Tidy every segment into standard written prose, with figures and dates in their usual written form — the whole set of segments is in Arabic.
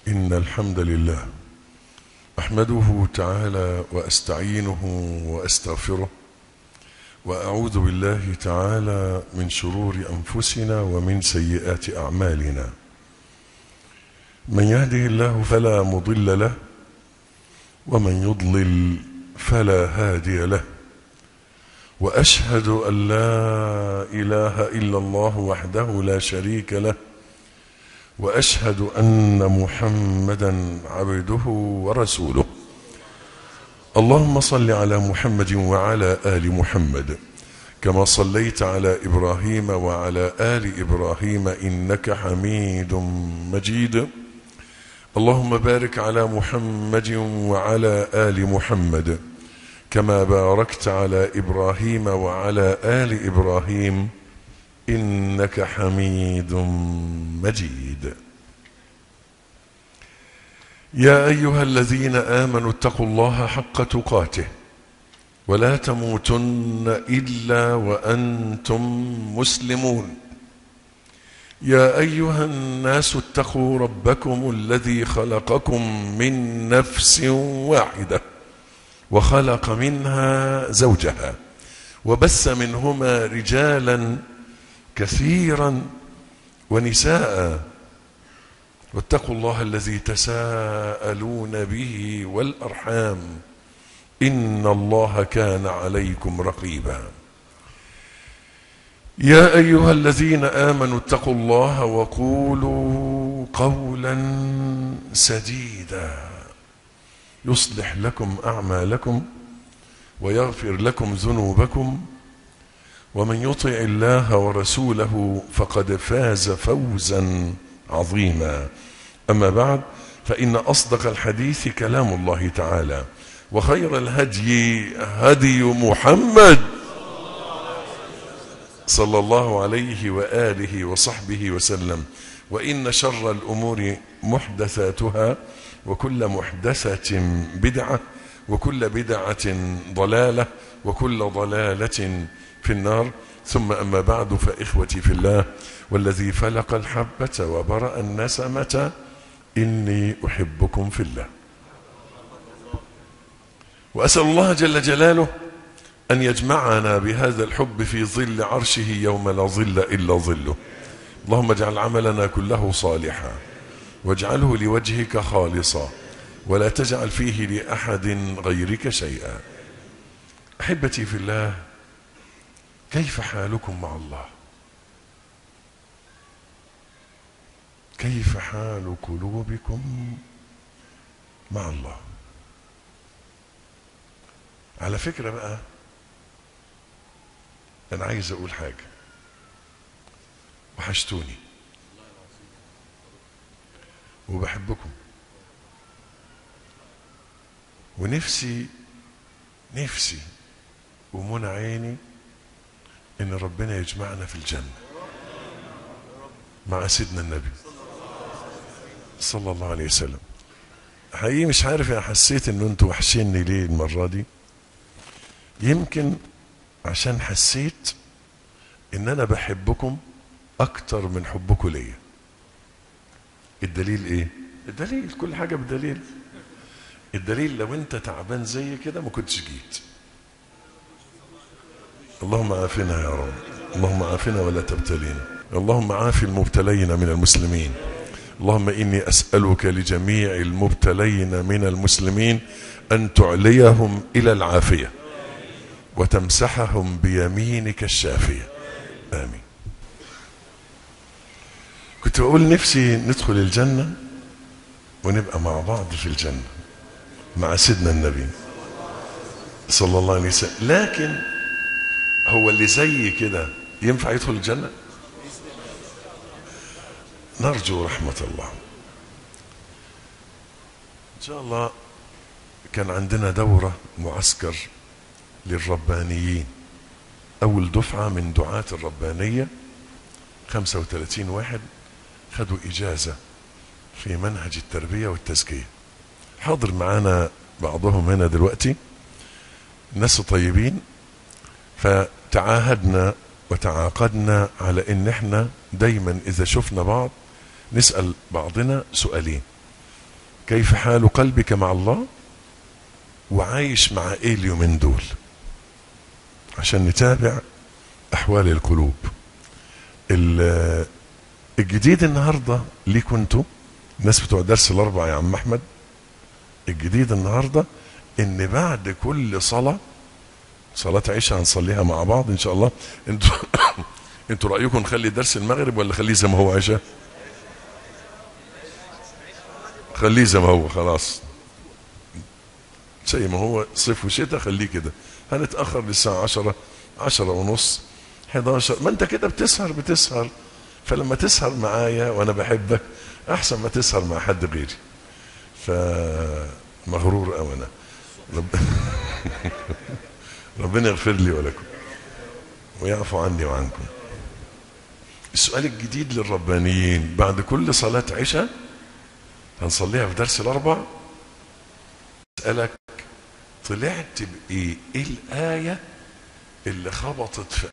إن الحمد لله أحمده تعالى وأستعينه وأستغفره وأعوذ بالله تعالى من شرور أنفسنا ومن سيئات أعمالنا. من يهده الله فلا مضل له ومن يضلل فلا هادي له، وأشهد أن لا إله إلا الله وحده لا شريك له، وأشهد أن محمدا عبده ورسوله. اللهم صل على محمد وعلى آل محمد كما صليت على إبراهيم وعلى آل إبراهيم إنك حميد مجيد. اللهم بارك على محمد وعلى آل محمد كما باركت على إبراهيم وعلى آل إبراهيم إنك حميد مجيد. يا أيها الذين آمنوا اتقوا الله حق تقاته ولا تموتن إلا وأنتم مسلمون. يا أيها الناس اتقوا ربكم الذي خلقكم من نفس واحدة وخلق منها زوجها وبث منهما رجالا كثيرا ونساء، واتقوا الله الذي تساءلون به والأرحام إن الله كان عليكم رقيبا. يا أيها الذين آمنوا اتقوا الله وقولوا قولا سديدا يصلح لكم أعمالكم ويغفر لكم ذنوبكم، ومن يطع الله ورسوله فقد فاز فوزا عظيما. أما بعد، فإن أصدق الحديث كلام الله تعالى، وخير الهدي هدي محمد صلى الله عليه وآله وصحبه وسلم، وإن شر الأمور محدثاتها، وكل محدثة بدعة، وكل بدعة ضلالة، وكل ضلالة في النار. ثم أما بعد، فإخوتي في الله والذي فلق الحبة وبرأ النسمة إني أحبكم في الله، وأسأل الله جل جلاله أن يجمعنا بهذا الحب في ظل عرشه يوم لا ظل إلا ظله. اللهم اجعل عملنا كله صالحا واجعله لوجهك خالصا ولا تجعل فيه لأحد غيرك شيئا. أحبتي في الله، كيف حالكم مع الله؟ كيف حال قلوبكم مع الله؟ على فكرة بقى، أنا عايز أقول حاجة. وحشتوني وبحبكم، ونفسي ومنى عيني إن ربنا يجمعنا في الجنة مع سيدنا النبي صلى الله عليه وسلم. حقيقي مش عارف، أنا حسيت إن أنتوا وحشيني ليه المرة دي. يمكن عشان حسيت إن أنا بحبكم أكتر من حبكم ليا. الدليل إيه؟ الدليل كل حاجة بدليل. الدليل لو أنت تعبان زي كده ما كنتش جيت. اللهم عافنا يا رب، اللهم عافنا ولا تبتلينا، اللهم عاف المبتلين من المسلمين. اللهم إني أسألك لجميع المبتلين من المسلمين أن تعليهم إلى العافية وتمسحهم بيمينك الشافية، آمين. كنت بقول نفسي ندخل الجنة ونبقى مع بعض في الجنة مع سيدنا النبي صلى الله عليه وسلم. لكن هو اللي زي كده ينفع يدخل الجنة؟ نرجو رحمة الله إن شاء الله. كان عندنا دورة معسكر للربانيين، أول دفعة من دعاة الربانية، 35 واحد خدوا إجازة في منهج التربية والتزكية. حاضر معانا بعضهم هنا دلوقتي، ناس طيبين. فتعاهدنا وتعاقدنا على إن احنا دايما إذا شفنا بعض نسأل بعضنا سؤالين. كيف حال قلبك مع الله، وعايش مع ايه اليومين دول، عشان نتابع احوال القلوب. الجديد النهارده ليكوا انتوا الناس بتوع درس الاربع يا عم احمد، الجديد النهارده ان بعد كل صلاه عشاء هنصليها مع بعض ان شاء الله. انتوا رايكم نخلي درس المغرب ولا خليه زي ما هو عشاء؟ خليه زي ما هو خلاص، زي ما هو صيف وشتاء خليه كده. هنتاخر للساعه 10 ونص 11. ما انت كده بتسهر، فلما تسهر معايا وانا بحبك احسن ما تسهر مع حد غيري. فمغرور او انا ربنا يغفر لي ولكم ويعفو عني وعنكم. السؤال الجديد للربانيين بعد كل صلاة عشاء هنصليها في درس الاربع، اسألك طلعت بايه؟ ايه الآية اللي خبطت في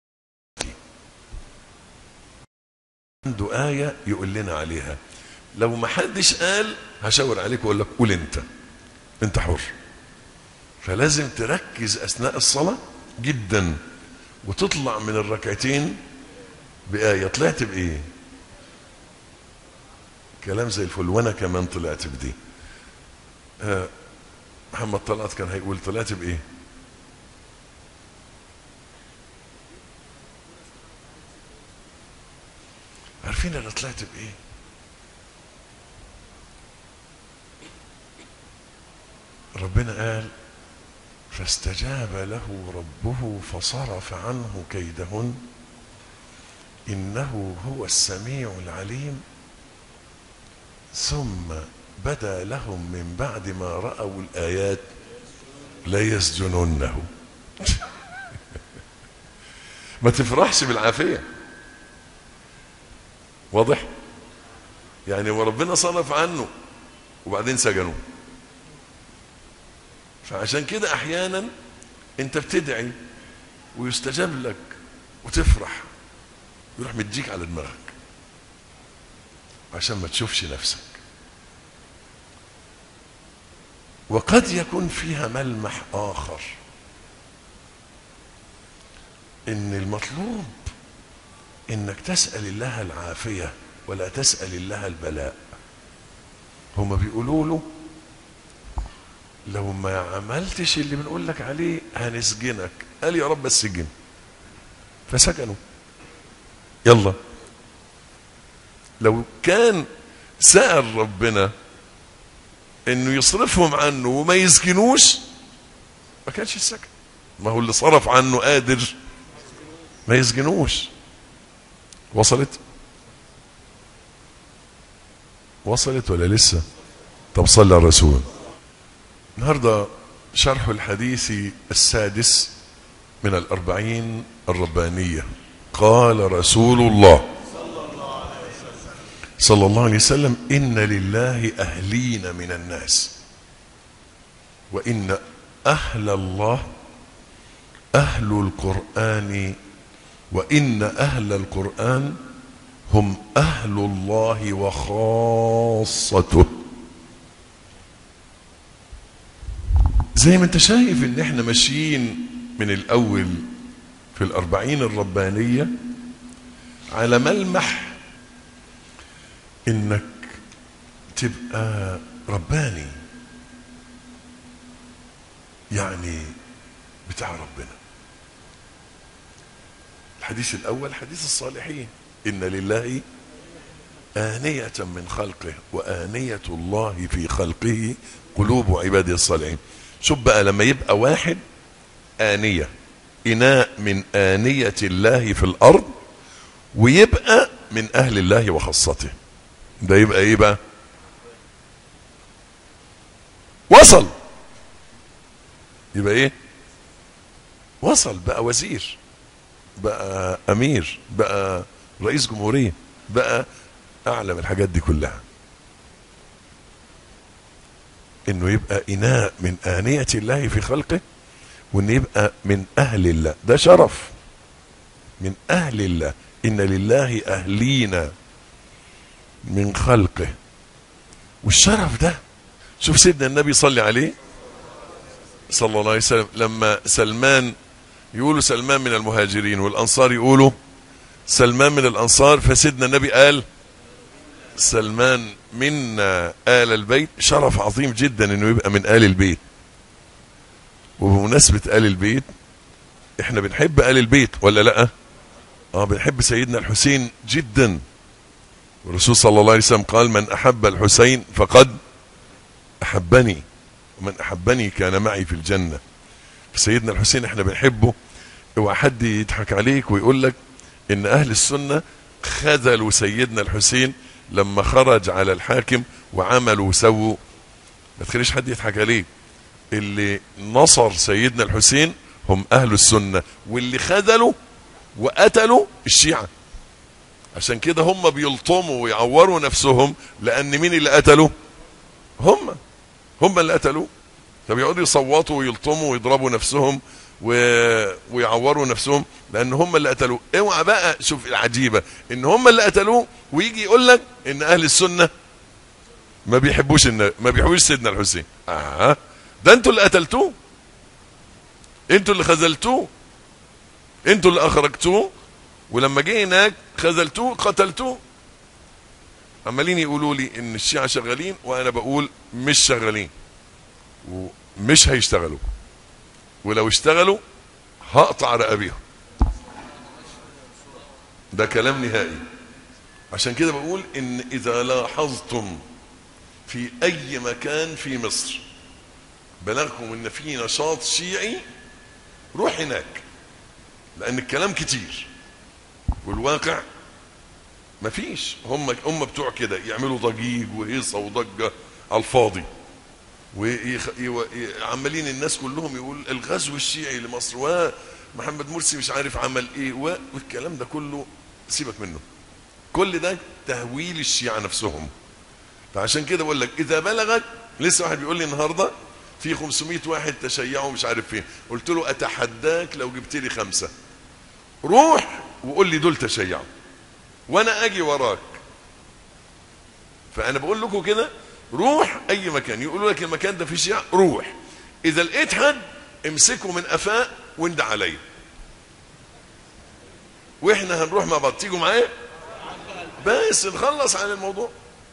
عنده آية يقول لنا عليها. لو ما حدش قال هشاور عليك واقول لك قول انت حر. فلازم تركز اثناء الصلاة جدا وتطلع من الركعتين بآية. طلعت بإيه؟ كلام زي الفل. وانا كمان طلعت بدي. محمد طلعت كان هيقول طلعت بإيه؟ عارفين انا طلعت بإيه؟ ربنا قال فاستجاب له ربه فصرف عنه كيدهن إنه هو السميع العليم ثم بدا لهم من بعد ما رأوا الآيات ليسجننه. ما تفرحش بالعافية، واضح؟ يعني وربنا صرف عنه وبعدين سجنوه. فعشان كده احيانا انت بتدعي ويستجاب لك وتفرح، يروح مديك على دماغك عشان ما تشوفش نفسك. وقد يكون فيها ملمح آخر، إن المطلوب إنك تسأل الله العافية ولا تسأل الله البلاء. هما بيقولوا له لو ما عملتش اللي بنقول لك عليه هنسجنك. قال يا رب السجن، فسجنوا. يلا لو كان سأل ربنا انه يصرفهم عنه وما يسجنوش ما كانش السجن. ما هو اللي صرف عنه قادر ما يسجنوش. وصلت ولا لسه؟ طب صلى على الرسول. النهارده شرح الحديث السادس من الأربعين الربانية. قال رسول الله صلى الله عليه وسلم إن لله أهلين من الناس، وإن أهل الله أهل القرآن، وإن أهل القرآن هم أهل الله وخاصته. زي ما انت شايف ان احنا ماشيين من الأول في الأربعين الربانية على ملمح انك تبقى رباني، يعني بتاع ربنا. الحديث الأول حديث الصالحين، إن لله آنية من خلقه وآنية الله في خلقه قلوب عباده الصالحين. شوف بقى لما يبقى واحد آنية، إناء من آنية الله في الأرض، ويبقى من أهل الله وخاصته، ده يبقى إيه بقى؟ وصل. يبقى إيه؟ وصل، بقى وزير، بقى أمير، بقى رئيس جمهورية، بقى أعلم الحاجات دي كلها. إنه يبقى إناء من آنية الله في خلقه، وإنه يبقى من أهل الله، ده شرف. من أهل الله. إن لله أهلين من خلقه والشرف ده، شوف سيدنا النبي صلى عليه صلى الله عليه وسلم، لما سلمان يقولوا سلمان من المهاجرين والأنصار يقولوا سلمان من الأنصار، فسيدنا النبي قال سلمان منا آل البيت. شرف عظيم جدا انه يبقى من آل البيت. وبمناسبة آل البيت، احنا بنحب آل البيت ولا لا؟ بنحب سيدنا الحسين جدا. والرسول صلى الله عليه وسلم قال من أحب الحسين فقد أحبني، ومن أحبني كان معي في الجنة. سيدنا الحسين احنا بنحبه. اوعى حد يضحك عليك ويقول لك ان اهل السنة خذلوا سيدنا الحسين لما خرج على الحاكم وعملوا وسووا. ما تخليش حد يضحك عليك. اللي نصر سيدنا الحسين هم اهل السنة، واللي خذلوا وقتلوا الشيعة. عشان كده هم بيلطموا ويعوروا نفسهم، لان مين اللي قتلوا؟ هم اللي قتلوا. فبيقعدوا يصوتوا ويلطموا ويضربوا نفسهم ويعوروا نفسهم، لان هم اللي قتلوه. اوعى بقى، شوف العجيبه ان هم اللي قتلوه ويجي يقول لك ان اهل السنه ما بيحبوش سيدنا الحسين. ده انتوا اللي قتلتوه، انتوا اللي خذلتوه، انتوا اللي اخرجتوه، ولما جه هناك خذلتوه قتلتوه. عمالين يقولوا لي ان الشيعة شغالين، وانا بقول مش شغالين ومش هيشتغلوا، ولو اشتغلوا هقطع رقابيهم. ده كلام نهائي. عشان كده بقول ان اذا لاحظتم في اي مكان في مصر بلغكم ان في نشاط شيعي، روح هناك، لان الكلام كتير والواقع مفيش. هم بتوع كده يعملوا ضجيج وهيصه وضجه على الفاضي، وعمالين الناس كلهم يقول الغزو الشيعي لمصر، ومحمد مرسي مش عارف عمل ايه، والكلام ده كله سيبك منه. كل ده تهويل الشيعة نفسهم. فعشان كده بقول لك اذا بلغت، لسه واحد بيقول لي النهارده في 500 واحد تشيعوا مش عارف فين، قلت له اتحداك لو جبت لي 5 روح وقول لي دول تشيعوا وانا اجي وراك. فانا بقول لكم كده، روح اي مكان يقولوا لك المكان ده فيه شيعة، روح. اذا لقيت حد امسكه من قفاه واند عليا، واحنا هنروح مع بعض. تيجوا معايا بس نخلص عن الموضوع.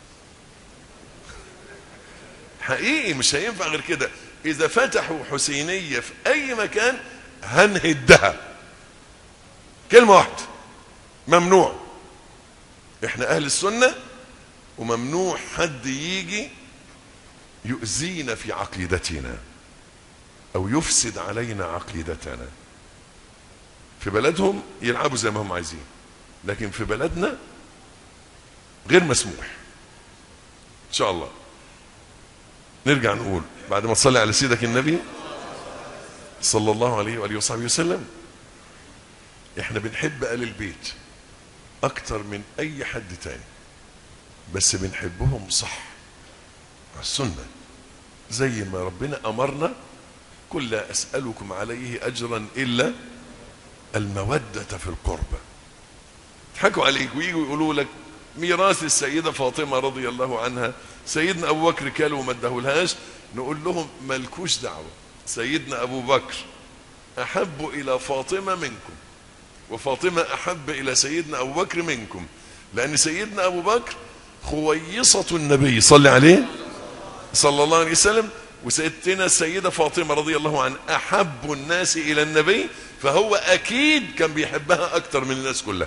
حقيقي مش هينفع غير كده. اذا فتحوا حسينية في اي مكان هنهدها. كلمة واحدة، ممنوع. احنا اهل السنة، وممنوع حد يجي يؤذينا في عقيدتنا او يفسد علينا عقيدتنا. في بلدهم يلعبوا زي ما هم عايزين، لكن في بلدنا غير مسموح. ان شاء الله نرجع نقول بعد ما تصلي على سيدك النبي صلى الله عليه وآله وصحبه وسلم، احنا بنحب آل البيت اكتر من اي حد تاني، بس بنحبهم صح على السنة زي ما ربنا امرنا. قل لا اسألكم عليه اجرا الا المودة في القربى. يضحكوا عليك ويجوا يقولوا لك ميراث السيدة فاطمة رضي الله عنها سيدنا ابو بكر كاله وما اداهولهاش، نقول لهم مالكوش دعوة. سيدنا ابو بكر احب الى فاطمة منكم، وفاطمة احب الى سيدنا ابو بكر منكم، لان سيدنا ابو بكر خويصة النبي صلى عليه صلى الله عليه وسلم، وسيدتنا السيدة فاطمة رضي الله عنها احب الناس الى النبي، فهو اكيد كان بيحبها اكتر من الناس كلها،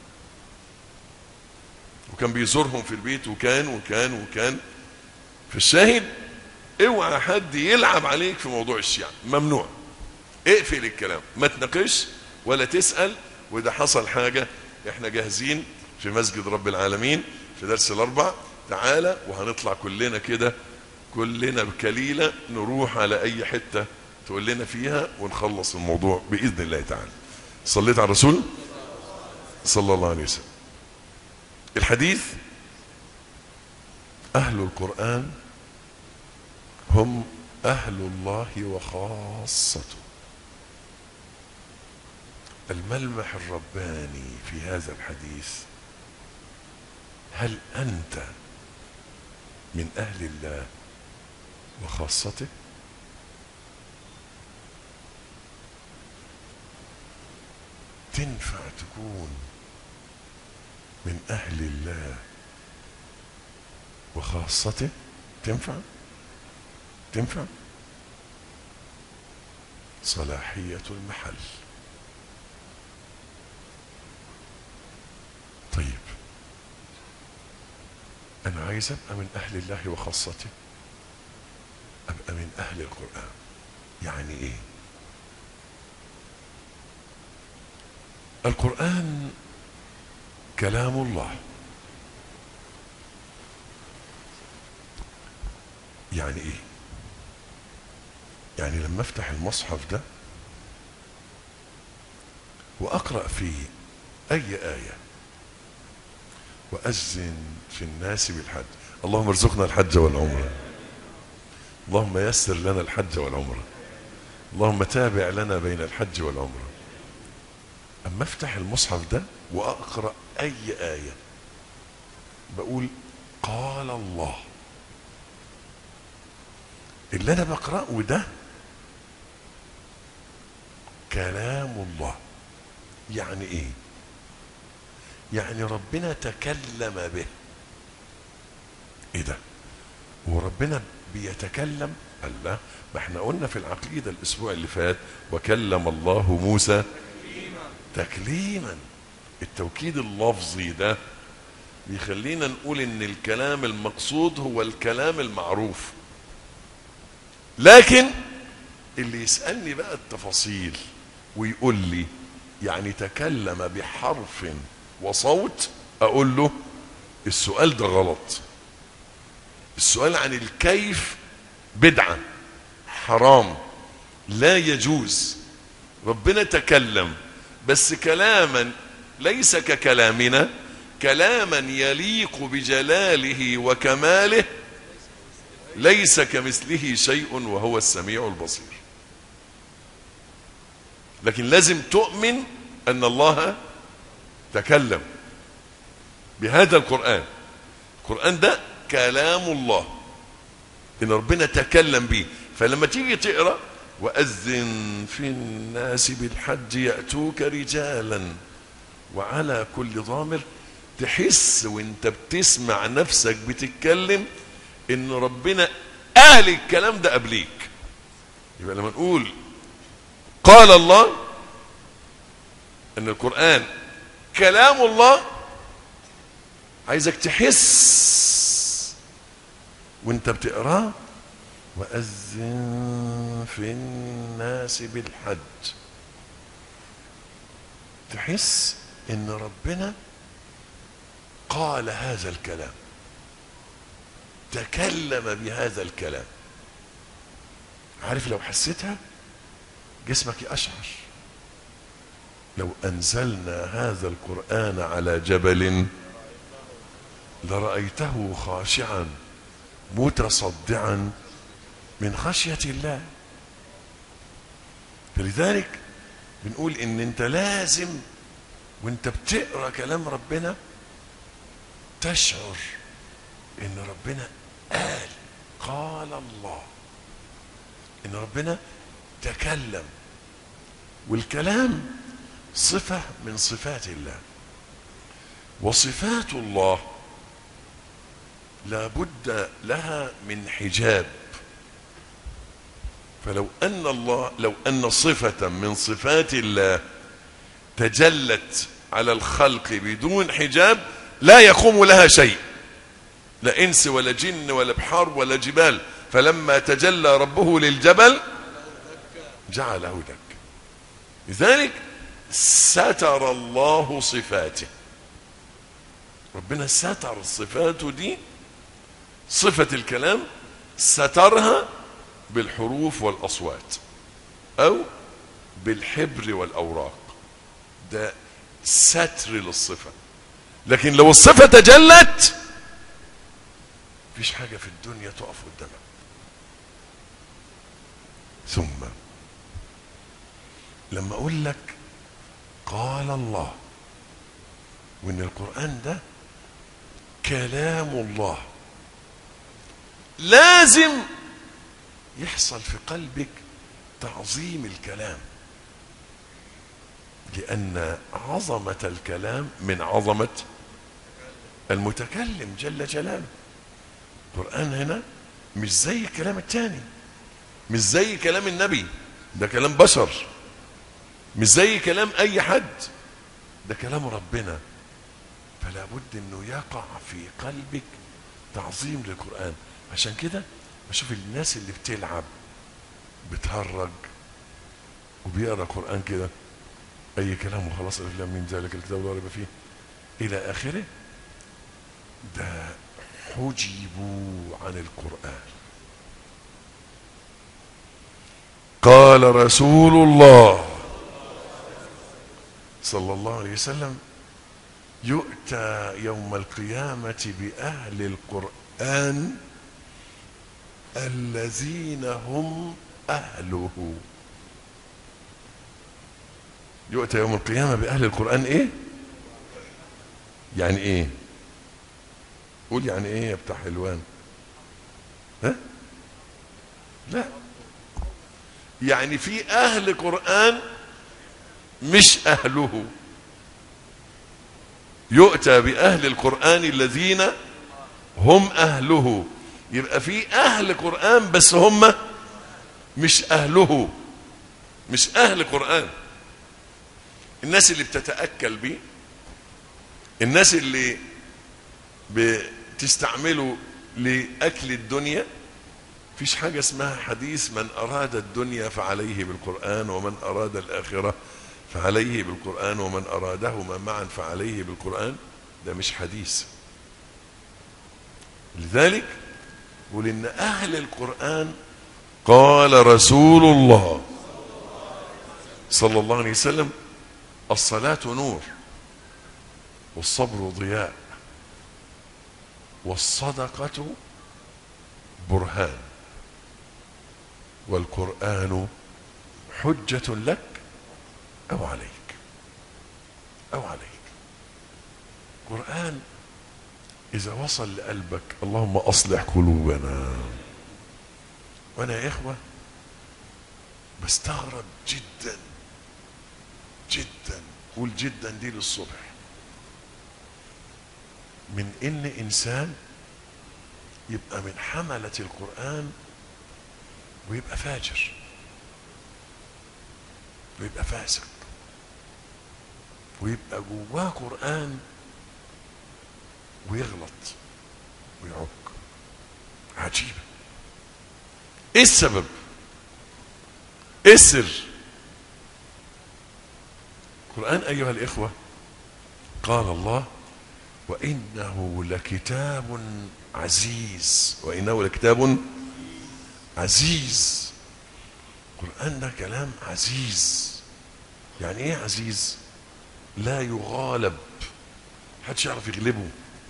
وكان بيزورهم في البيت وكان في الشاهد. اوعى حد يلعب عليك في موضوع الشيعة، ممنوع. اقفل الكلام، ما تناقش ولا تسأل. واذا حصل حاجة احنا جاهزين في مسجد رب العالمين في درس الاربع، تعالى وهنطلع كلنا كده، كلنا بكليلة نروح على اي حتة تقول لنا فيها ونخلص الموضوع بإذن الله تعالى. صليت على الرسول صلى الله عليه وسلم. الحديث: أهل القرآن هم أهل الله وخاصته. الملمح الرباني في هذا الحديث: هل أنت من أهل الله وخاصته؟ تنفع تكون من أهل الله وخاصته؟ تنفع صلاحية المحل. طيب أنا عايز أبقى من أهل الله وخاصته، أبقى من أهل القرآن. يعني إيه؟ القرآن كلام الله. يعني إيه؟ يعني لما أفتح المصحف ده وأقرأ فيه أي آية: وأذن في الناس بالحج. اللهم ارزقنا الحج والعمرة، اللهم يسر لنا الحج والعمرة، اللهم تابع لنا بين الحج والعمرة. أما أفتح المصحف ده وأقرأ أي آية بقول قال الله. اللي أنا بقرأه ده كلام الله. يعني إيه؟ يعني ربنا تكلم به. إيه ده؟ وربنا بيتكلم؟ الله، ما احنا قلنا في العقيدة الأسبوع اللي فات وكلم الله موسى تكليما. التوكيد اللفظي ده بيخلينا نقول ان الكلام المقصود هو الكلام المعروف. لكن اللي يسألني بقى التفاصيل ويقول لي يعني تكلم بحرف وصوت، اقول له السؤال ده غلط. السؤال عن الكيف بدعة، حرام، لا يجوز. ربنا تكلم بس كلاما ليس ككلامنا، كلاما يليق بجلاله وكماله، ليس كمثله شيء وهو السميع البصير. لكن لازم تؤمن أن الله تكلم بهذا القرآن. القرآن ده كلام الله، إن ربنا تكلم به. فلما تيجي تقرأ وأذن في الناس بالحج يأتوك رجالا وعلى كل ضامر، تحس وانت بتسمع نفسك بتتكلم ان ربنا قال الكلام ده قبليك. يبقى لما نقول قال الله ان القرآن كلام الله، عايزك تحس وانت بتقراه وأذن في الناس بالحج، تحس ان ربنا قال هذا الكلام، تكلم بهذا الكلام. عارف لو حسيتها جسمك يقشعر. لو أنزلنا هذا القرآن على جبل لرأيته خاشعا متصدعا من خشية الله. فلذلك بنقول ان انت لازم وانت بتقرأ كلام ربنا تشعر ان ربنا قال الله، ان ربنا تكلم. والكلام صفة من صفات الله، وصفات الله لا بد لها من حجاب. فلو أن صفة من صفات الله تجلت على الخلق بدون حجاب لا يقوم لها شيء، لا إنس ولا جن ولا بحار ولا جبال. فلما تجلى ربه للجبل جعله دكا. لذلك ستر الله صفاته. ربنا ستر صفاته دي، صفة الكلام سترها بالحروف والأصوات أو بالحبر والأوراق. ده ستر للصفة. لكن لو الصفة تجلت مفيش حاجة في الدنيا تقف قدامها. ثم لما أقول لك قال الله وإن القرآن ده كلام الله، لازم يحصل في قلبك تعظيم الكلام، لأن عظمة الكلام من عظمة المتكلم جل جلاله. القرآن هنا مش زي الكلام التاني، مش زي كلام النبي، ده كلام بشر، مش زي كلام أي حد، ده كلام ربنا. فلا بد انه يقع في قلبك تعظيم للقرآن. عشان كده بشوف الناس اللي بتلعب بتهرج وبيقرأ قرآن كده اي كلام وخلاص، الف لام ميم ذلك الكتاب لا ريب فيه الى اخره، ده حجبوا عن القرآن. قال رسول الله صلى الله عليه وسلم: يؤتى يوم القيامة بأهل القرآن الذين هم أهله. يؤتى يوم القيامة بأهل القرآن إيه؟ يعني إيه؟ قول يعني إيه يا بتاع حلوان؟ ها؟ لا، يعني في أهل قرآن مش أهله. يؤتى بأهل القرآن الذين هم أهله، يبقى في أهل قرآن بس هم مش أهله، مش أهل قرآن. الناس اللي بتتأكل بيه، الناس اللي بتستعمله لأكل الدنيا. فيش حاجة اسمها حديث من أراد الدنيا فعليه بالقرآن، ومن أراد الآخرة فعليه بالقرآن، ومن أرادهما معا فعليه بالقرآن. ده مش حديث. لذلك قل إن أهل القرآن قال رسول الله صلى الله عليه وسلم: الصلاة نور، والصبر ضياء، والصدقة برهان، والقرآن حجة لك أو عليك أو عليك. القرآن إذا وصل لقلبك، اللهم أصلح قلوبنا. وأنا يا إخوة بستغرب جدا جدا، قول جدا دي للصبح، من إن إنسان يبقى من حملة القرآن ويبقى فاجر ويبقى فاسق ويبقى جواه قرآن ويغلط ويعك. عجيبة. ايه السبب؟ ايه السر؟ القرآن أيها الإخوة قال الله: وإنه لكتاب عزيز. وإنه لكتاب عزيز. القرآن ده كلام عزيز. يعني ايه عزيز؟ لا يغالب، محدش يعرف يغلبه،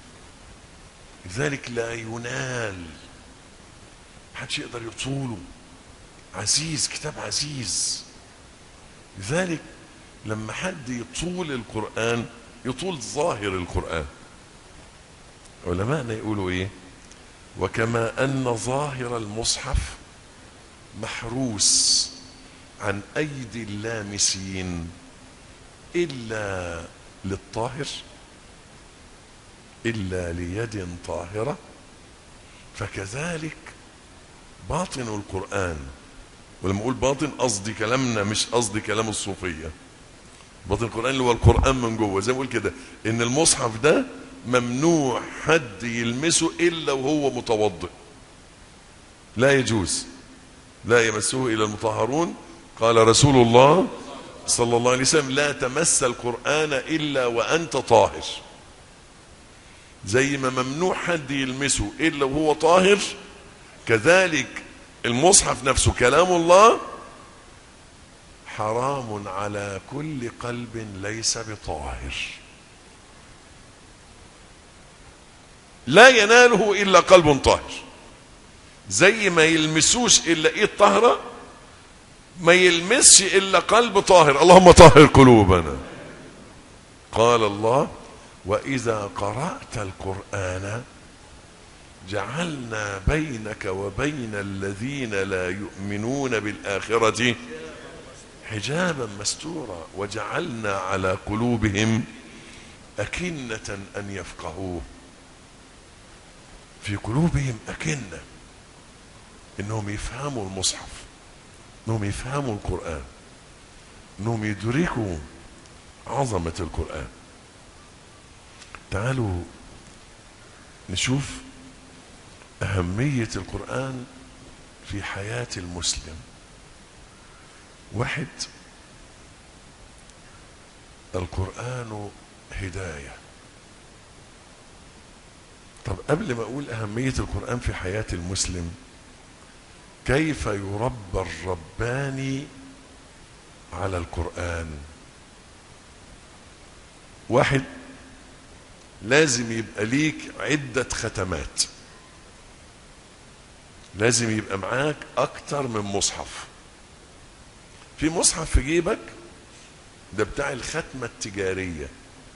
لذلك لا ينال، محدش يقدر يطوله. عزيز، كتاب عزيز. لذلك لما حد يطول القرآن يطول ظاهر القرآن. علماءنا يقولوا ايه؟ وكما أن ظاهر المصحف محروس عن أيدي اللامسين إلا للطاهر، إلا ليد طاهرة، فكذلك باطن القرآن. ولما أقول باطن قصدي كلامنا، مش قصدي كلام الصوفية. باطن القرآن اللي هو القرآن من جوه. زي ما بقول كده إن المصحف ده ممنوع حد يلمسه إلا وهو متوضئ، لا يجوز، لا يمسه إلا المطهرون. قال رسول الله صلى الله عليه وسلم: لا تمس القرآن إلا وأنت طاهر. زي ما ممنوع حد يلمسه إلا وهو طاهر، كذلك المصحف نفسه كلام الله حرام على كل قلب ليس بطاهر، لا يناله إلا قلب طاهر. زي ما يلمسوش إلا إيد طاهرة، ما يلمسش إلا قلب طاهر. اللهم طهر قلوبنا. قال الله: وإذا قرأت القرآن جعلنا بينك وبين الذين لا يؤمنون بالآخرة حجابا مستورا وجعلنا على قلوبهم أكنة أن يفقهوه. في قلوبهم أكنة إنهم يفهموا المصحف، إنهم يفهموا القرآن، إنهم يدركوا عظمة القرآن. تعالوا نشوف أهمية القرآن في حياة المسلم. واحد، القرآن هداية. طب قبل ما أقول أهمية القرآن في حياة المسلم، كيف يربى الرباني على القرآن؟ واحد، لازم يبقى ليك عدة ختمات، لازم يبقى معاك أكتر من مصحف. في مصحف في جيبك ده بتاع الختمة التجارية،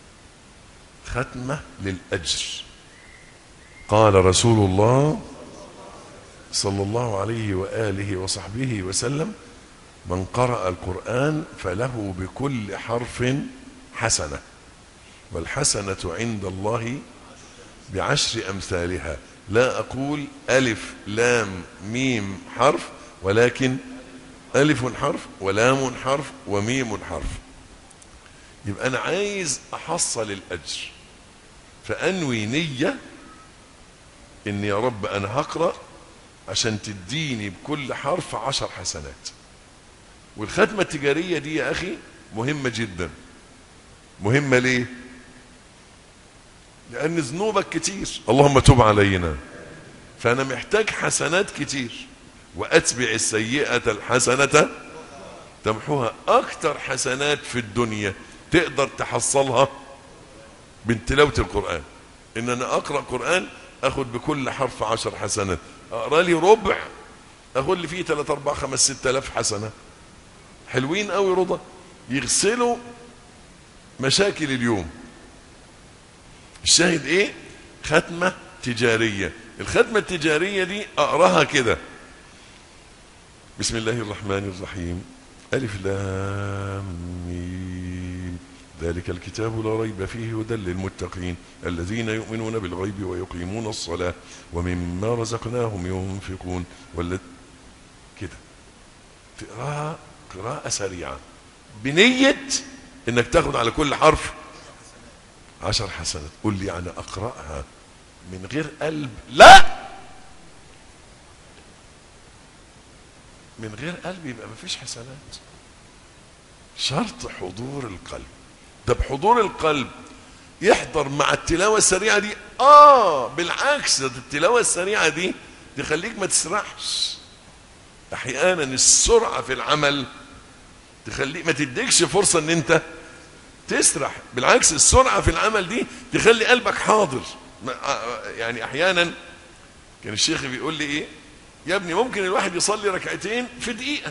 ختمة للأجر. قال رسول الله صلى الله عليه وآله وصحبه وسلم: من قرأ القرآن فله بكل حرف حسنة، والحسنة عند الله ب10 أمثالها. لا أقول ألف لام ميم حرف، ولكن ألف حرف ولام حرف وميم حرف. يبقى أنا عايز أحصل الأجر، فأنوي نية إن يا رب أنا هقرأ عشان تديني بكل حرف 10 حسنات. والختمة التجارية دي يا أخي مهمة جدا. مهمة ليه؟ لأن ذنوبك كتير، اللهم تب علينا، فأنا محتاج حسنات كتير. وأتبع السيئة الحسنة تمحوها. أكتر حسنات في الدنيا تقدر تحصلها من تلاوة القرآن. إن أنا أقرأ قرآن أخذ بكل حرف 10 حسنات، أقرأ لي ربع أخذ لي فيه 3 4 5 6,000 حسنة. حلوين قوي رضا، يغسلوا مشاكل اليوم. الشاهد إيه؟ ختمة تجارية. الختمة التجارية دي أقرأها كده: بسم الله الرحمن الرحيم، ألف لام ميم، ذلك الكتاب لا ريب فيه هدى للمتقين الذين يؤمنون بالغيب ويقيمون الصلاة ومما رزقناهم ينفقون. ولا كده تقراها قراءة سريعة بنية انك تاخد على كل حرف 10 حسنات. قول لي أنا أقرأها من غير قلب؟ لا، من غير قلب يبقى مفيش حسنات. شرط حضور القلب. ده بحضور القلب يحضر مع التلاوة السريعة دي. بالعكس، ده التلاوة السريعة دي تخليك ما تسرحش. احيانا السرعة في العمل تخليك ما تديكش فرصة ان انت تسرح. بالعكس، السرعة في العمل دي تخلي قلبك حاضر. يعني احيانا كان الشيخ بيقول لي ايه: يا ابني ممكن الواحد يصلي ركعتين في دقيقة.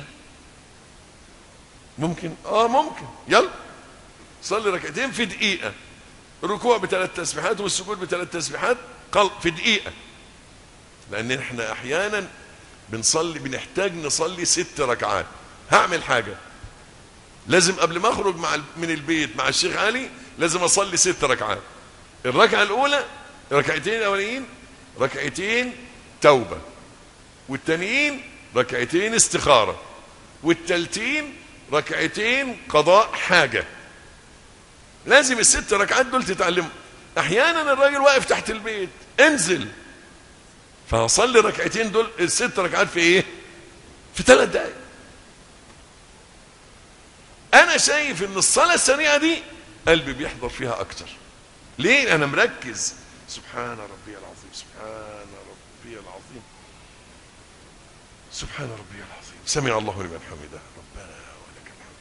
ممكن ممكن، يلا صلي ركعتين في دقيقة. الركوع ب3 تسبيحات والسجود ب3 تسبيحات في دقيقة. لأن احنا أحيانا بنحتاج نصلي 6 ركعات. هعمل حاجة، لازم قبل ما أخرج من البيت مع الشيخ علي لازم أصلي 6 ركعات. الركعة الأولى ركعتين الأولين ركعتين توبة، والتانيين ركعتين استخارة، والتالتين ركعتين قضاء حاجة. لازم ال6 ركعات دول تتعلموا. احيانا الراجل واقف تحت البيت، انزل، فهصلي ركعتين دول ال6 ركعات في ايه؟ في 3 دقايق. انا شايف ان الصلاة السريعة دي قلبي بيحضر فيها اكتر. ليه؟ انا مركز. سبحان ربي العظيم، سبحان ربي العظيم، سبحان ربي العظيم، سمع الله لمن حمده، ربنا ولك الحمد.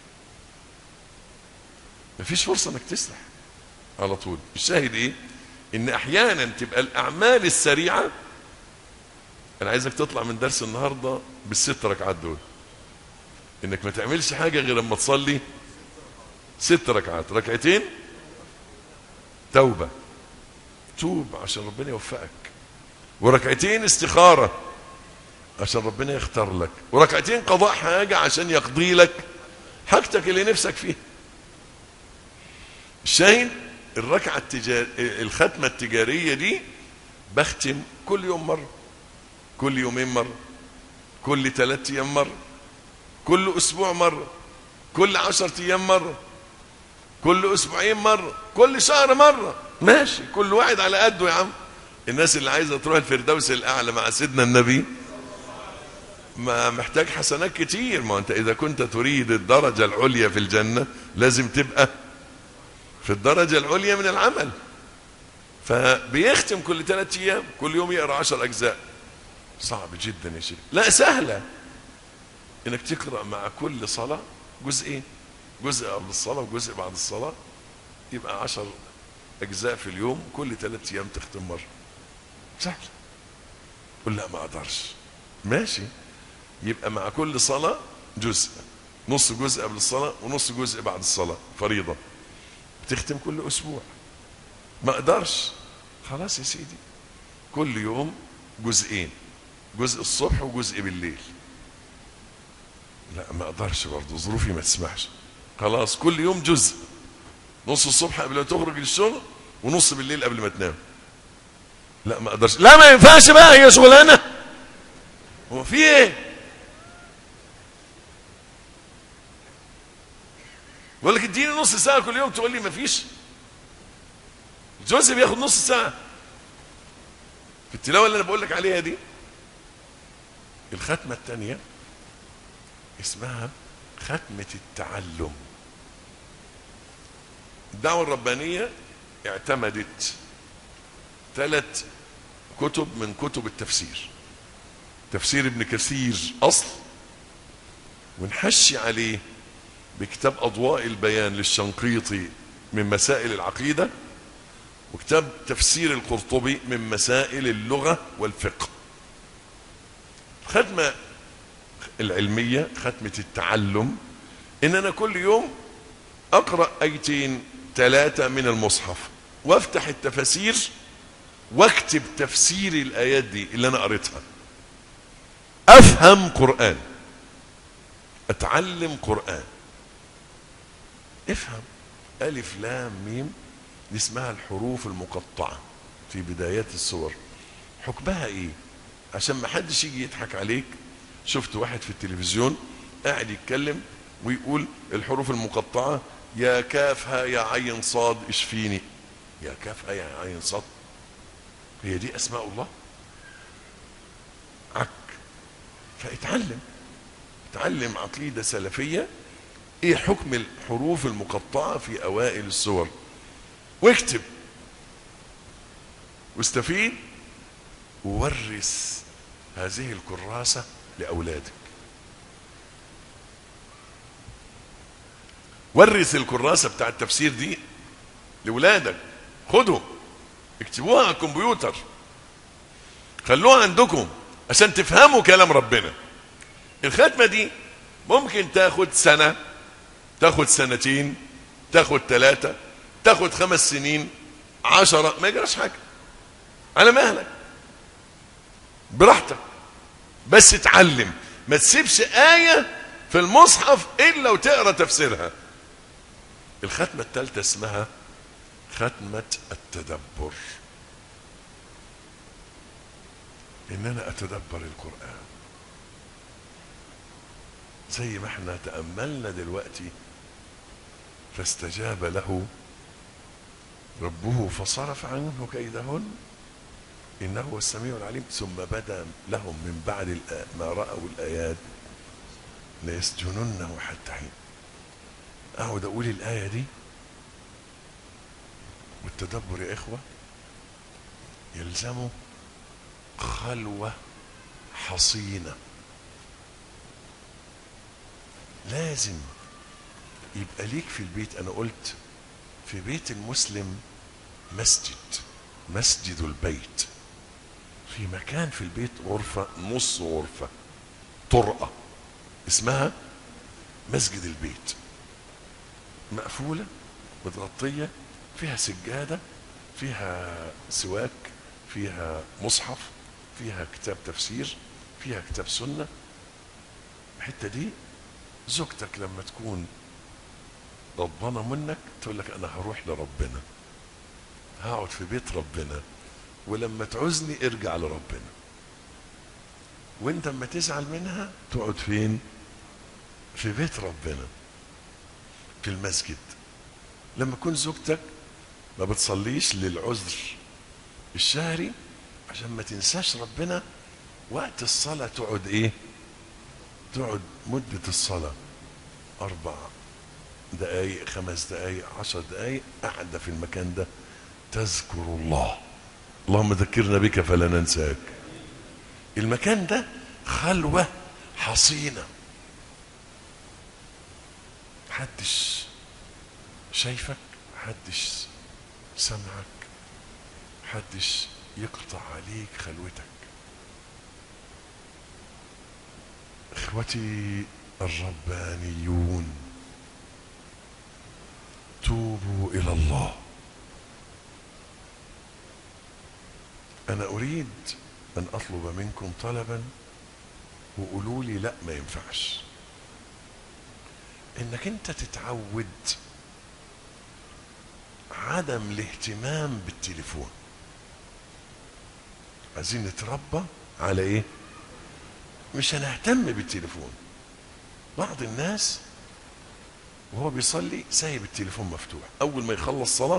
مفيش فرصة انك تسرح على طول. الشاهد ايه؟ ان احيانا تبقى الاعمال السريعة. انا عايزك تطلع من درس النهاردة بال6 ركعات دول، انك ما تعملش حاجة غير لما تصلي 6 ركعات. ركعتين توبة، توب عشان ربنا يوفقك. وركعتين استخارة عشان ربنا يختار لك، وركعتين قضاء حاجة عشان يقضي لك حاجتك اللي نفسك فيها. الشاهد الركعة الختمة التجارية دي بختم كل يوم مرة، كل يومين مرة، كل 3 أيام مرة، كل أسبوع مرة، كل 10 أيام مرة، كل أسبوعين مرة، كل شهر مرة، ماشي، كل واحد على قده يا عم. الناس اللي عايزة تروح الفردوس الأعلى مع سيدنا النبي ما محتاج حسنات كتير. ما أنت إذا كنت تريد الدرجة العليا في الجنة لازم تبقى في الدرجة العليا من العمل. فبيختم كل 3 أيام، كل يوم يقرأ 10 أجزاء. صعب جدا يا شيخ. لا، سهلة، انك تقرأ مع كل صلاة جزئين، جزء قبل الصلاة وجزء بعد الصلاة، يبقى 10 أجزاء في اليوم، كل 3 أيام تختم مرة. سهل. قل لا ما أقدرش، ماشي، يبقى مع كل صلاة جزء، نص جزء قبل الصلاة ونص جزء بعد الصلاة فريضة، بتختم كل أسبوع. ما أقدرش، خلاص يا سيدي، كل يوم جزئين، جزء الصبح وجزء بالليل. لا ما أقدرش برضه، ظروفي ما تسمحش. خلاص كل يوم جزء، نص الصبح قبل ما تخرج للشغل ونص بالليل قبل ما تنام. لا ما أقدرش، لا ما ينفعش بقى، هي شغلانة، هو في ايه؟ بقول لك اديني نص ساعة كل يوم، تقول لي ما فيش. الجزء بياخد نص ساعة في التلاوة اللي انا بقول لك عليها دي. الختمة الثانية اسمها ختمة التعلم. الدعوة الربانية اعتمدت 3 كتب من كتب التفسير. تفسير ابن كثير أصل، ونحشي عليه بكتاب أضواء البيان للشنقيطي من مسائل العقيدة، وكتاب تفسير القرطبي من مسائل اللغة والفقه. الختمة العلمية ختمة التعلم إن أنا كل يوم أقرأ 2 3 من المصحف، وافتح التفاسير واكتب تفسير الآيات دي اللي أنا قريتها، أفهم قرآن، أتعلم قرآن. افهم ألف لام ميم، دي اسمها الحروف المقطعة في بدايات السور. حكمها إيه؟ عشان ما حدش يجي يضحك عليك. شفت واحد في التلفزيون قاعد يتكلم ويقول الحروف المقطعة يا كافها يا عين صاد اشفيني. يا كافها يا عين صاد، هي دي أسماء الله؟ عك. فاتعلم، اتعلم عقيدة سلفية، ايه حكم الحروف المقطعة في اوائل السور، واكتب واستفيد، وورث هذه الكراسة لأولادك. ورث الكراسة بتاع التفسير دي لأولادك، خدهم اكتبوها على الكمبيوتر، خلوها عندكم عشان تفهموا كلام ربنا. الختمة دي ممكن تاخد سنة، تاخد 2 سنين، تاخد 3، تاخد 5 سنين، 10، ما يجراش حاجة، على مهلك براحتك، بس اتعلم. ما تسيبش آية في المصحف إلا وتقرأ تفسيرها. الختمة الثالثة اسمها ختمة التدبر، إن أنا أتدبر القرآن زي ما احنا تأملنا دلوقتي. فاستجاب له ربه فصرف عنه كيدهن إنه هو السميع العليم. ثم بدا لهم من بعد ما رأوا الآيات ليسجننه حتى حين. أقعد أقول الآية دي، والتدبر يا إخوة يلزمه خلوة حصينة. لازم يبقى ليك في البيت. أنا قلت في بيت المسلم مسجد البيت، في مكان في البيت غرفة، نص غرفة، طرقة اسمها مسجد البيت، مقفولة متغطية، فيها سجادة، فيها سواك، فيها مصحف، فيها كتاب تفسير، فيها كتاب سنة. الحتة دي زوجتك لما تكون غضبانة منك تقول لك أنا هروح لربنا، هقعد في بيت ربنا، ولما تعوزني ارجع لربنا. وانت لما تزعل منها تقعد فين؟ في بيت ربنا، في المسجد. لما تكون زوجتك ما بتصليش للعذر الشهري عشان ما تنساش ربنا، وقت الصلاة تقعد ايه؟ تقعد مدة الصلاة 4 دقايق 5 دقايق 10 دقايق قاعدة في المكان ده تذكر الله. اللهم ذكرنا بك فلا ننساك. المكان ده خلوة حصينة، محدش شايفك، محدش سمعك، محدش يقطع عليك خلوتك. اخوتي الربانيون، توبوا الى الله. انا اريد ان اطلب منكم طلبا وقولوا لي لا ما ينفعش. انك انت تتعود عدم الاهتمام بالتليفون. عايزين نتربى على ايه؟ مش هنهتم بالتليفون. بعض الناس وهو بيصلي سايب التليفون مفتوح، اول ما يخلص صلاة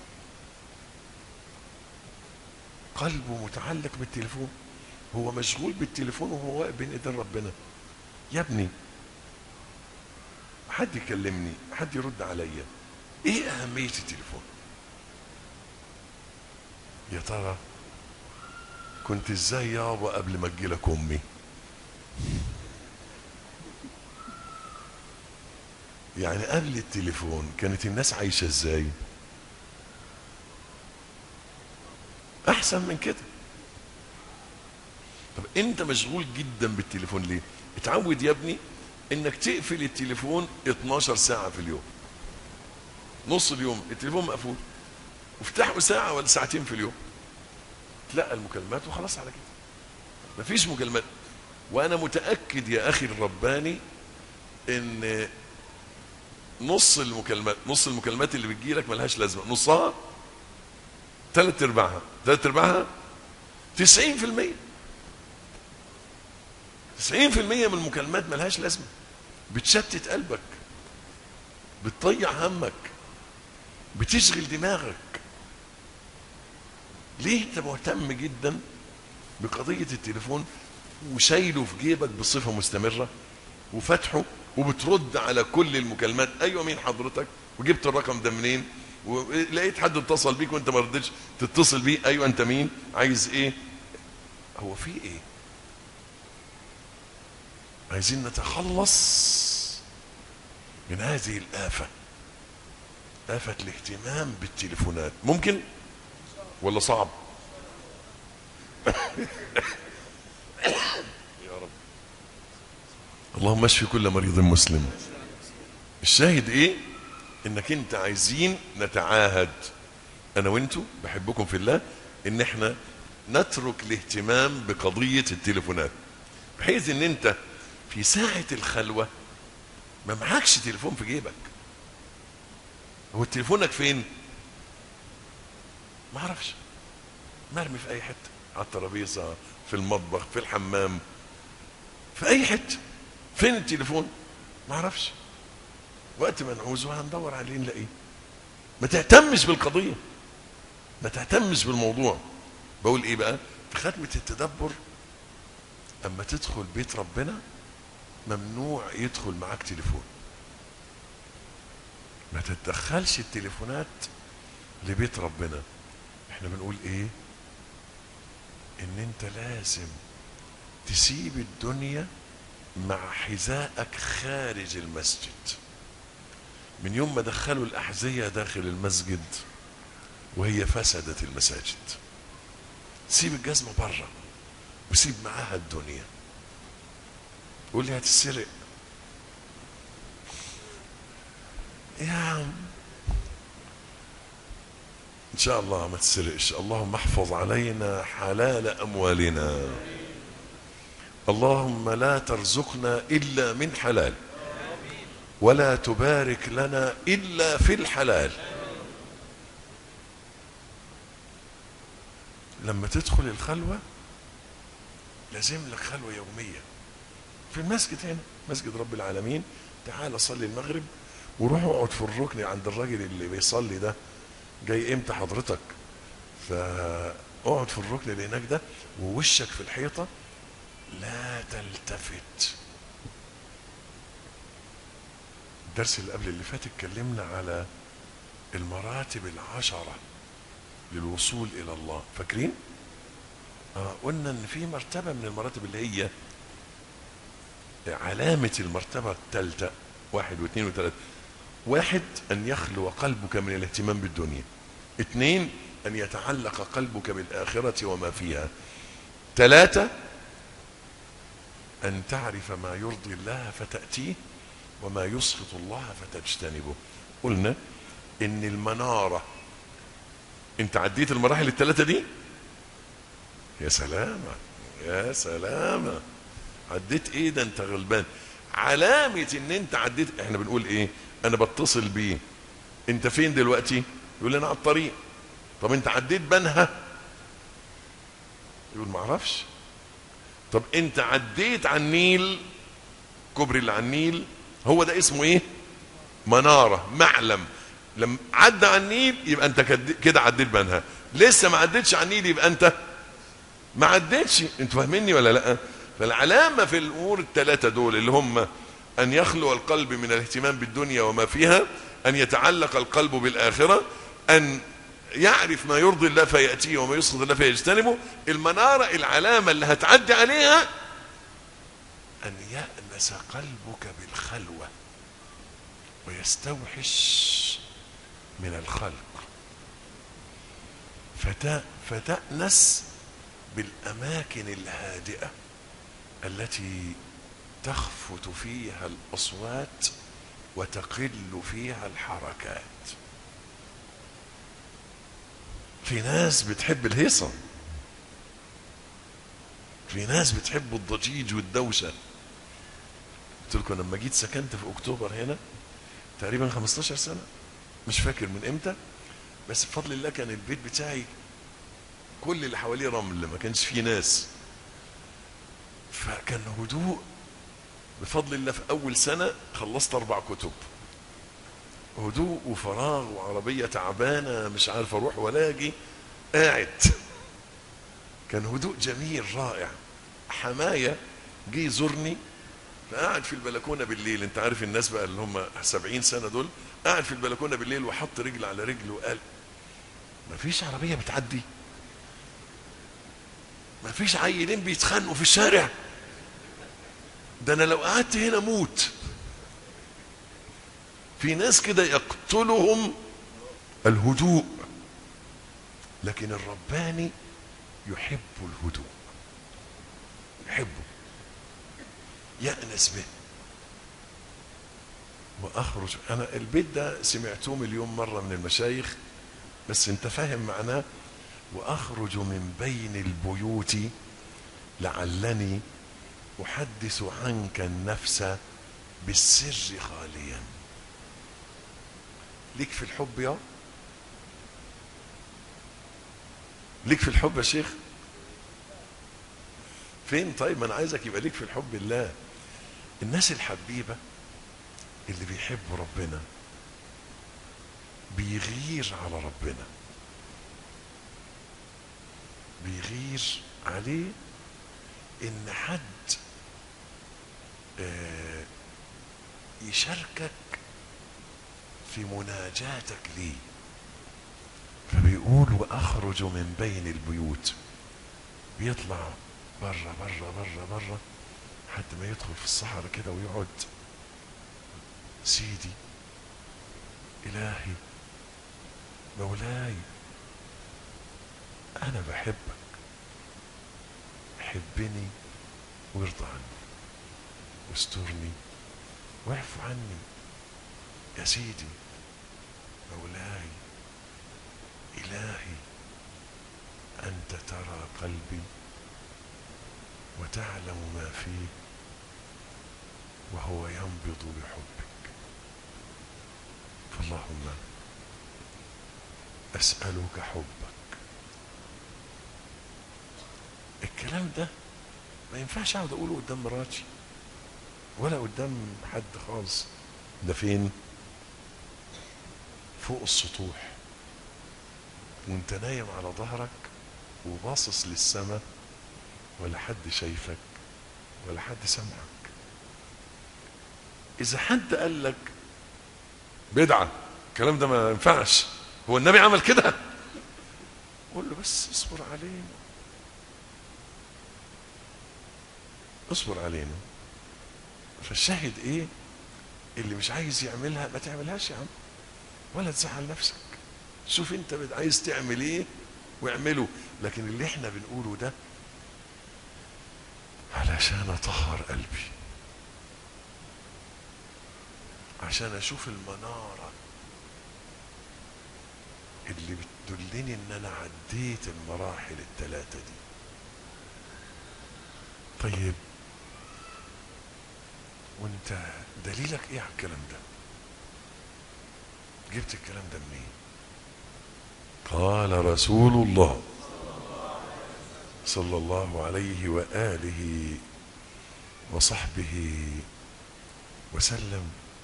قلبه متعلق بالتليفون، هو مشغول بالتليفون وهو واقف بين ايدين ربنا. يا ابني حد يكلمني، حد يرد عليا، ايه اهمية التليفون؟ يا ترى كنت ازاي يابا قبل ما تجيلك امي؟ يعني قبل التليفون كانت الناس عايشة ازاي؟ احسن من كده. طب انت مشغول جدا بالتليفون ليه؟ اتعود يا ابني انك تقفل التليفون 12 ساعة في اليوم، نص اليوم التليفون مقفول، وافتحه ساعة ولا ساعتين في اليوم، تلاقي المكالمات وخلاص على كده، مفيش مكالمات. وانا متأكد يا اخي الرباني ان نص المكالمات اللي بتجيلك ملهاش لازمة، نصها 3/4 90% من المكالمات ملهاش لازمة، بتشتت قلبك، بتضيع همك، بتشغل دماغك. ليه انت مهتم جدا بقضية التليفون وشايله في جيبك بصفة مستمرة وفتحه وبترد على كل المكالمات؟ ايوه مين حضرتك؟ وجبت الرقم ده منين؟ ولقيت حد اتصل بيك وانت ما رضيتش تتصل بيه، ايوه انت مين؟ عايز ايه؟ هو في ايه؟ عايزين نتخلص من هذه الآفة، آفة الاهتمام بالتليفونات. ممكن ولا صعب؟ يا رب اللهم اشفي كل مريض مسلم. الشاهد ايه؟ انك انت عايزين نتعاهد انا وانتو، بحبكم في الله، ان احنا نترك الاهتمام بقضية التليفونات، بحيث ان انت في ساعة الخلوة ما معكش تليفون في جيبك. هو تليفونك فين؟ ما اعرفش، مرمي في اي حتة، على الترابيزة، في المطبخ، في الحمام، في اي حتة. فين التليفون؟ ما اعرفش. وقت ما نعوزه هندور عليه نلاقيه. ما تهتمش بالقضية، ما تهتمش بالموضوع. بقول ايه بقى في ختمة التدبر؟ اما تدخل بيت ربنا ممنوع يدخل معاك تليفون. ما تتدخلش التليفونات لبيت ربنا. احنا بنقول ايه؟ ان انت لازم تسيب الدنيا مع حذائك خارج المسجد. من يوم ما دخلوا الأحذية داخل المسجد وهي فسدت المساجد. سيب الجزمة بره وسيب معاها الدنيا. قول لي هتسرق يا عم، ان شاء الله ما تسرقش. اللهم احفظ علينا حلال اموالنا. اللهم لا ترزقنا الا من حلال، ولا تبارك لنا الا في الحلال. لما تدخل الخلوة لازم لك خلوة يومية في المسجد هنا، مسجد رب العالمين. تعال صلي المغرب وروح اقعد في الركن عند الراجل اللي بيصلي ده. جاي امتى حضرتك؟ فاقعد في الركن اللي هناك ده ووشك في الحيطة، لا تلتفت. الدرس اللي قبل اللي فات اتكلمنا على المراتب العشرة للوصول الى الله، فاكرين؟ قلنا ان في مرتبة من المراتب اللي هي علامة المرتبة الثالثة، 1 و2 و3. 1 ان يخلو قلبك من الاهتمام بالدنيا. 2 ان يتعلق قلبك بالآخرة وما فيها. 3 ان تعرف ما يرضي الله فتأتيه وما يسخط الله فتجتنبه. قلنا ان المنارة، انت عديت المراحل الثلاثة دي، يا سلام يا سلام، عديت ايه ده؟ انت غلبان. علامة ان انت عديت، احنا بنقول ايه؟ انا بتصل بيه، انت فين دلوقتي؟ يقول لي انا على الطريق. طب انت عديت بنها؟ يقول ما اعرفش. طب انت عديت على النيل، كوبري اللي على النيل، هو ده اسمه ايه؟ منارة، معلم. لما عدى على النيل يبقى انت كده عديت بنها. لسه ما عديتش على النيل يبقى انت ما عديتش. انتوا فاهميني ولا لا؟ فالعلامة في الامور الثلاثة دول اللي هم ان يخلو القلب من الاهتمام بالدنيا وما فيها، ان يتعلق القلب بالآخرة، ان يعرف ما يرضي الله فيأتيه وما يسخط الله فيجتنبه. المنارة، العلامة اللي هتعدي عليها ان يأنس قلبك بالخلوة ويستوحش من الخلق، فتأنس بالأماكن الهادئة التي تخفت فيها الأصوات وتقل فيها الحركات. في ناس بتحب الهيصة، في ناس بتحب الضجيج والدوشة. قلت لكم لما جيت سكنت في أكتوبر هنا تقريبا 15 سنة، مش فاكر من امتى، بس بفضل الله كان البيت بتاعي كل اللي حواليه رمل، ما كانش فيه ناس، فكان هدوء بفضل الله. في اول سنة خلصت 4 كتب، هدوء وفراغ، وعربية تعبانة مش عارف اروح ولا اجي، قاعد. كان هدوء جميل رائع. حماية جه يزورني، فقاعد في البلكونة بالليل. انت عارف الناس بقى اللي هم 70 سنة دول، قاعد في البلكونة بالليل وحط رجل على رجل وقال مفيش عربية بتعدي، مفيش عيلين بيتخانقوا في الشارع، ده انا لو قعدت هنا موت. في ناس كده يقتلهم الهدوء، لكن الرباني يحب الهدوء، يحبه، يأنس به. واخرج، انا البيت ده سمعتوه مليون مرة من المشايخ، بس انت فاهم معناه. واخرج من بين البيوت لعلني احدث عنك النفس بالسر خاليا. ليك في الحب يا ليك في الحب يا شيخ؟ فين؟ طيب ما انا عايزك يبقى ليك في الحب الله. الناس الحبيبة اللي بيحبوا ربنا بيغير على ربنا، بيغير عليه ان حد يشاركك في مناجاتك ليه. فبيقول واخرج من بين البيوت، بيطلع بره بره بره بره لحد ما يدخل في الصحراء كده ويقعد. سيدي إلهي مولاي أنا بحبك، حبني وارضى عني واسترني واعف عني يا سيدي مولاي إلهي أنت ترى قلبي وتعلم ما فيه وهو ينبض بحبك، فاللهم أسألك حبك. الكلام ده ما ينفعش اقعد اقوله قدام مراتي ولا قدام حد خالص. ده فين؟ فوق السطوح وانت نايم على ظهرك وباصص للسماء، ولا حد شايفك ولا حد سمعك. اذا حد قال لك بدعة الكلام ده ما ينفعش، هو النبي عمل كده، قول له بس اصبر علينا، اصبر علينا. فالشاهد ايه؟ اللي مش عايز يعملها ما تعملهاش يا عم، ولا تزعل نفسك. شوف انت عايز تعمل ايه واعمله. لكن اللي احنا بنقوله ده علشان اطهر قلبي، عشان اشوف المنارة اللي بتدلني ان انا عديت المراحل الثلاثة دي. طيب وانت دليلك ايه على الكلام ده؟ جبت الكلام ده منين؟ قال رسول الله صلى الله عليه وآله وصحبه وسلم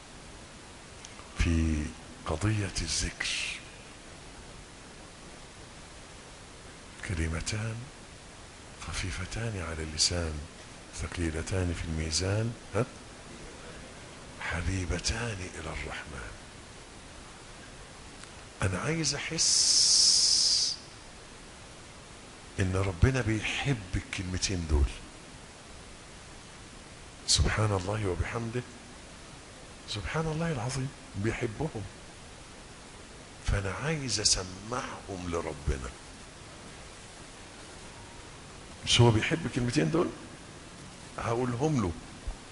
في قضية الذكر: كلمتان خفيفتان على اللسان ثقيلتان في الميزان حبيبتان إلى الرحمن. أنا عايز أحس إن ربنا بيحب الكلمتين دول، سبحان الله وبحمده سبحان الله العظيم، بيحبهم. فأنا عايز أسمعهم لربنا. مش هو بيحب الكلمتين دول؟ هقولهم له: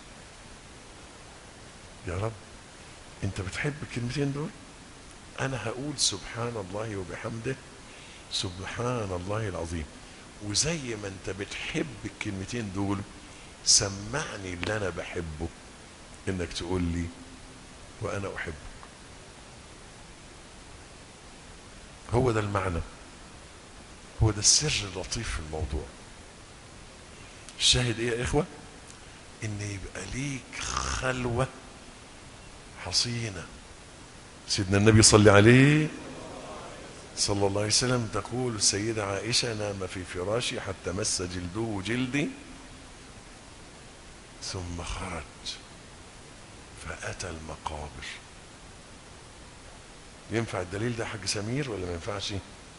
يا رب انت بتحب الكلمتين دول، انا هقول سبحان الله وبحمده سبحان الله العظيم، وزي ما انت بتحب الكلمتين دول سمعني اللي انا بحبه، انك تقول لي وانا احبك. هو ده المعنى، هو ده السر اللطيف في الموضوع. الشاهد ايه يا اخوة؟ ان يبقى ليك خلوة حصينة. سيدنا النبي صلى عليه صلى الله عليه وسلم تقول السيدة عائشة: نام في فراشي حتى مس جلده جلدي ثم خرج فأتى المقابر. ينفع الدليل ده حاج سمير ولا ما ينفعش؟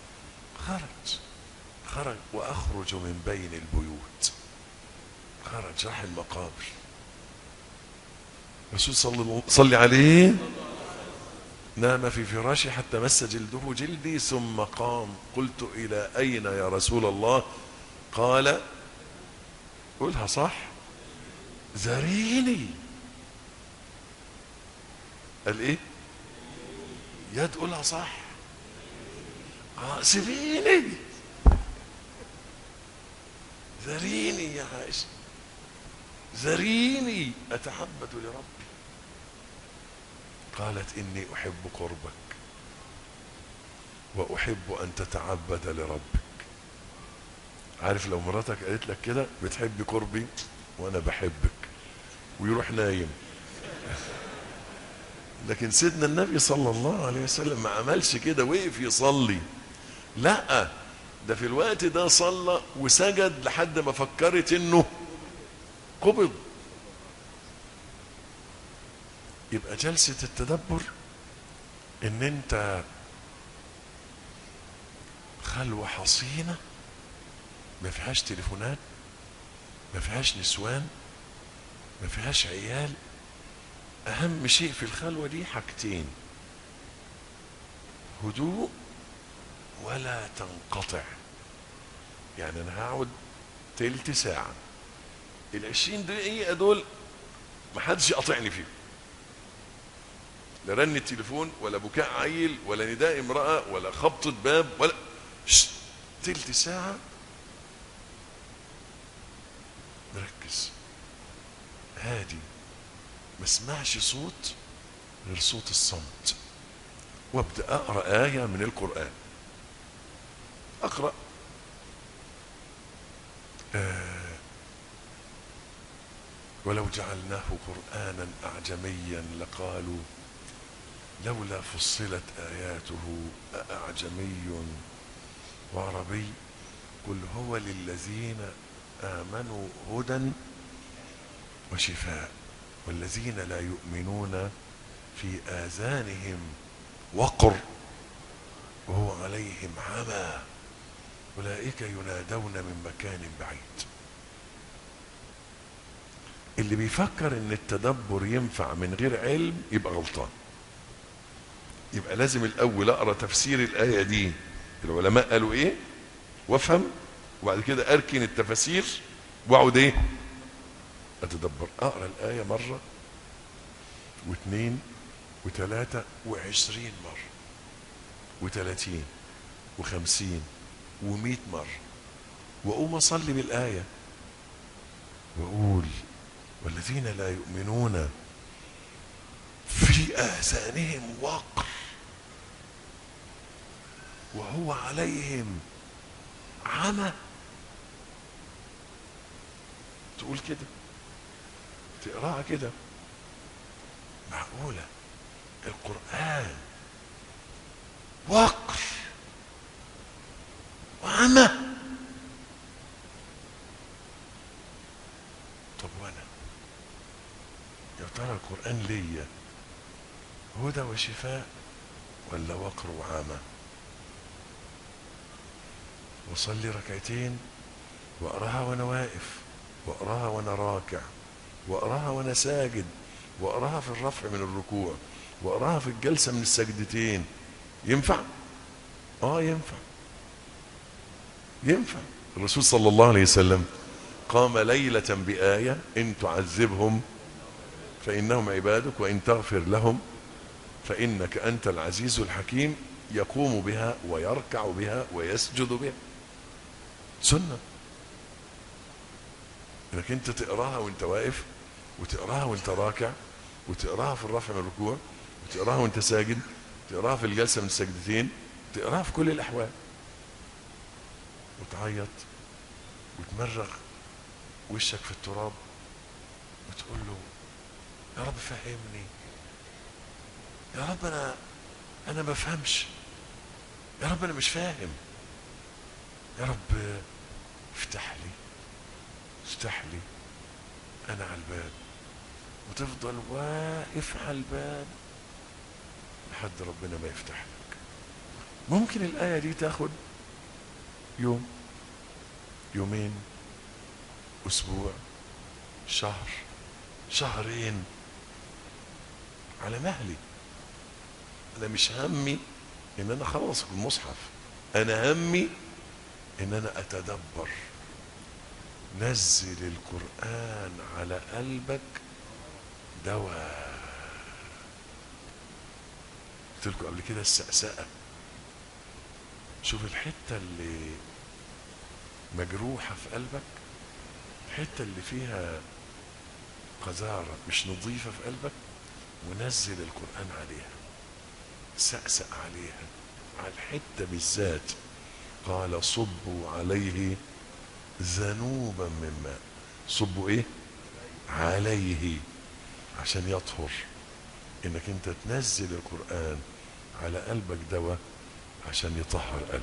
خرج وأخرج من بين البيوت، خرج راح المقابر. الرسول صلى عليه: نام في فراشي حتى مس جلده جلدي ثم قام. قلت: إلى أين يا رسول الله؟ قال: قولها صح، ذريني. قال ايه؟ يا تقولها صح، سيبيني، ذريني يا عائشة، ذريني أتعبد لربي. قالت: إني أحب قربك وأحب أن تتعبد لربك. عارف لو مراتك قالت لك كده بتحبي قربي وأنا بحبك، ويروح نايم. لكن سيدنا النبي صلى الله عليه وسلم ما عملش كده، وقف يصلي. لا، ده في الوقت ده صلى وسجد لحد ما فكرت انه قبض. يبقى جلسة التدبر ان انت خلوة حصينة ما فيهاش تليفونات، ما فيهاش نسوان، ما فيهاش عيال. اهم شيء في الخلوة دي حاجتين: هدوء ولا تنقطع. يعني انا هقعد تلت ساعة، 20 دقيقة دول ما حدش يقاطعني فيهم، لا رن التليفون ولا بكاء عيل ولا نداء امرأة ولا خبطة باب ولا تلت ساعة مركز هادي، ما اسمعش صوت غير صوت الصمت، وابدأ أقرأ آية من القرآن. أقرأ ولو جعلناه قرآنا أعجميا لقالوا لولا فصلت آياته أأعجمي وعربي قل هو للذين آمنوا هدى وشفاء والذين لا يؤمنون في آذانهم وقر وهو عليهم عمى أولئك ينادون من مكان بعيد. اللي بيفكر ان التدبر ينفع من غير علم يبقى غلطان. يبقى لازم الاول اقرا تفسير الايه دي العلماء قالوا ايه وافهم، وبعد كده اركن التفاسير واقعد ايه اتدبر. اقرا الايه مره واثنين وثلاثه وعشرين مره وثلاثين وخمسين ومئة مره، واقوم اصلي بالايه واقول والذين لا يؤمنون في آذانهم وقر وهو عليهم عمى. تقول كده، تقراها كده، معقولة القرآن وقر وعمى؟ طب وانا يا ترى القرآن ليا هدى وشفاء ولا وقر وعامة؟ وصلي ركعتين واقراها وانا واقف، واقراها وانا راكع، واقراها وانا ساجد، واقراها في الرفع من الركوع، واقراها في الجلسة من السجدتين. ينفع؟ ينفع. ينفع. الرسول صلى الله عليه وسلم قام ليلة بآية إن تعذبهم فإنهم عبادك وإن تغفر لهم فإنك أنت العزيز الحكيم، يقوم بها ويركع بها ويسجد بها. سنة انك انت تقراها وانت واقف، وتقراها وانت راكع، وتقراها في الرفع من الركوع، وتقراها وانت ساجد، تقراها في الجلسة من السجدتين، تقراها في كل الأحوال، وتعيط وتمرغ وشك في التراب وتقول له يا رب فهمني، يا رب انا ما بفهمش، يا رب انا مش فاهم، يا رب افتح لي انا على الباب. وتفضل واقف على الباب لحد ربنا ما يفتح لك. ممكن الآية دي تاخد يوم، يومين، اسبوع، شهر، شهرين، على مهلي. انا مش همي ان انا اخلص المصحف، انا همي ان انا اتدبر. نزل القرآن على قلبك دواء. قلت لكم قبل كده السقسقة. شوف الحتة اللي مجروحة في قلبك، الحتة اللي فيها قذارة مش نظيفة في قلبك، ونزل القرآن عليها، سقسق عليها، على الحتة بالذات. قال صبوا عليه ذنوبا من ماء. صبوا ايه عليه عشان يطهر. انك انت تنزل القرآن على قلبك دواء عشان يطهر قلبك.